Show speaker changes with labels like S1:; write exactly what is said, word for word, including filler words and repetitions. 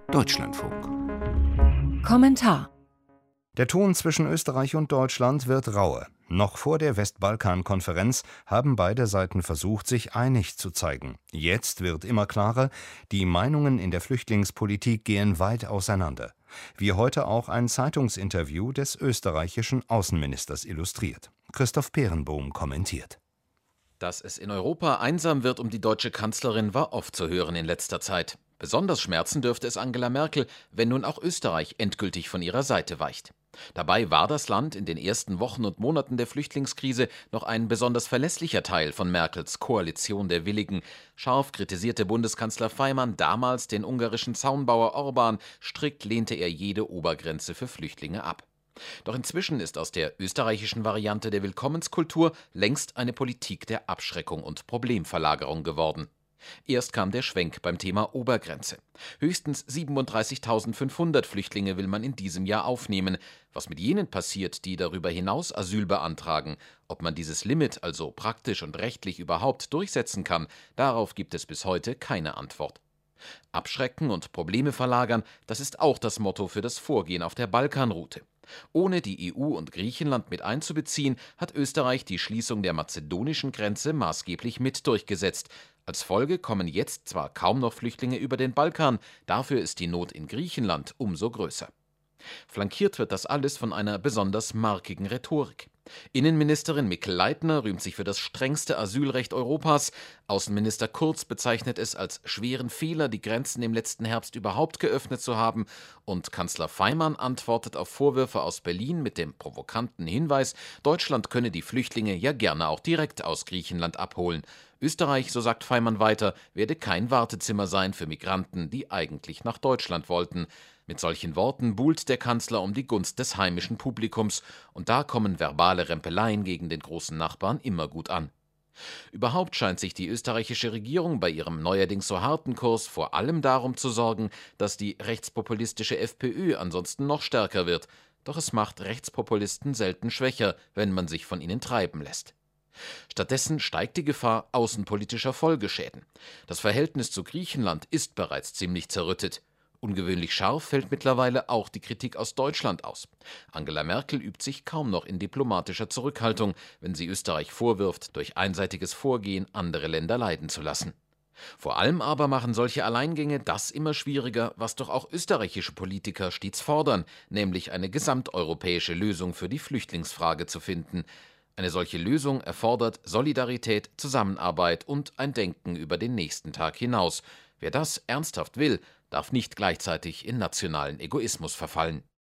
S1: Deutschlandfunk.
S2: Kommentar:
S3: Der Ton zwischen Österreich und Deutschland wird rauer. Noch vor der Westbalkan-Konferenz haben beide Seiten versucht, sich einig zu zeigen. Jetzt wird immer klarer, die Meinungen in der Flüchtlingspolitik gehen weit auseinander. Wie heute auch ein Zeitungsinterview des österreichischen Außenministers illustriert. Christoph Peerenbohm kommentiert.
S4: Dass es in Europa einsam wird um die deutsche Kanzlerin, war oft zu hören in letzter Zeit. Besonders schmerzen dürfte es Angela Merkel, wenn nun auch Österreich endgültig von ihrer Seite weicht. Dabei war das Land in den ersten Wochen und Monaten der Flüchtlingskrise noch ein besonders verlässlicher Teil von Merkels Koalition der Willigen. Scharf kritisierte Bundeskanzler Faymann damals den ungarischen Zaunbauer Orbán, strikt lehnte er jede Obergrenze für Flüchtlinge ab. Doch inzwischen ist aus der österreichischen Variante der Willkommenskultur längst eine Politik der Abschreckung und Problemverlagerung geworden. Erst kam der Schwenk beim Thema Obergrenze. Höchstens siebenunddreißigtausendfünfhundert Flüchtlinge will man in diesem Jahr aufnehmen. Was mit jenen passiert, die darüber hinaus Asyl beantragen, ob man dieses Limit also praktisch und rechtlich überhaupt durchsetzen kann, darauf gibt es bis heute keine Antwort. Abschrecken und Probleme verlagern, das ist auch das Motto für das Vorgehen auf der Balkanroute. Ohne die E U und Griechenland mit einzubeziehen, hat Österreich die Schließung der mazedonischen Grenze maßgeblich mit durchgesetzt. Als Folge kommen jetzt zwar kaum noch Flüchtlinge über den Balkan, dafür ist die Not in Griechenland umso größer. Flankiert wird das alles von einer besonders markigen Rhetorik. Innenministerin Mikl-Leitner rühmt sich für das strengste Asylrecht Europas, Außenminister Kurz bezeichnet es als schweren Fehler, die Grenzen im letzten Herbst überhaupt geöffnet zu haben, und Kanzler Faymann antwortet auf Vorwürfe aus Berlin mit dem provokanten Hinweis, Deutschland könne die Flüchtlinge ja gerne auch direkt aus Griechenland abholen. Österreich, so sagt Faymann weiter, werde kein Wartezimmer sein für Migranten, die eigentlich nach Deutschland wollten. Mit solchen Worten buhlt der Kanzler um die Gunst des heimischen Publikums, und da kommen verbale Rempeleien gegen den großen Nachbarn immer gut an. Überhaupt scheint sich die österreichische Regierung bei ihrem neuerdings so harten Kurs vor allem darum zu sorgen, dass die rechtspopulistische FPÖ ansonsten noch stärker wird. Doch es macht Rechtspopulisten selten schwächer, wenn man sich von ihnen treiben lässt. Stattdessen steigt die Gefahr außenpolitischer Folgeschäden. Das Verhältnis zu Griechenland ist bereits ziemlich zerrüttet. Ungewöhnlich scharf fällt mittlerweile auch die Kritik aus Deutschland aus. Angela Merkel übt sich kaum noch in diplomatischer Zurückhaltung, wenn sie Österreich vorwirft, durch einseitiges Vorgehen andere Länder leiden zu lassen. Vor allem aber machen solche Alleingänge das immer schwieriger, was doch auch österreichische Politiker stets fordern, nämlich eine gesamteuropäische Lösung für die Flüchtlingsfrage zu finden. Eine solche Lösung erfordert Solidarität, Zusammenarbeit und ein Denken über den nächsten Tag hinaus. Wer das ernsthaft will, darf nicht gleichzeitig in nationalen Egoismus verfallen.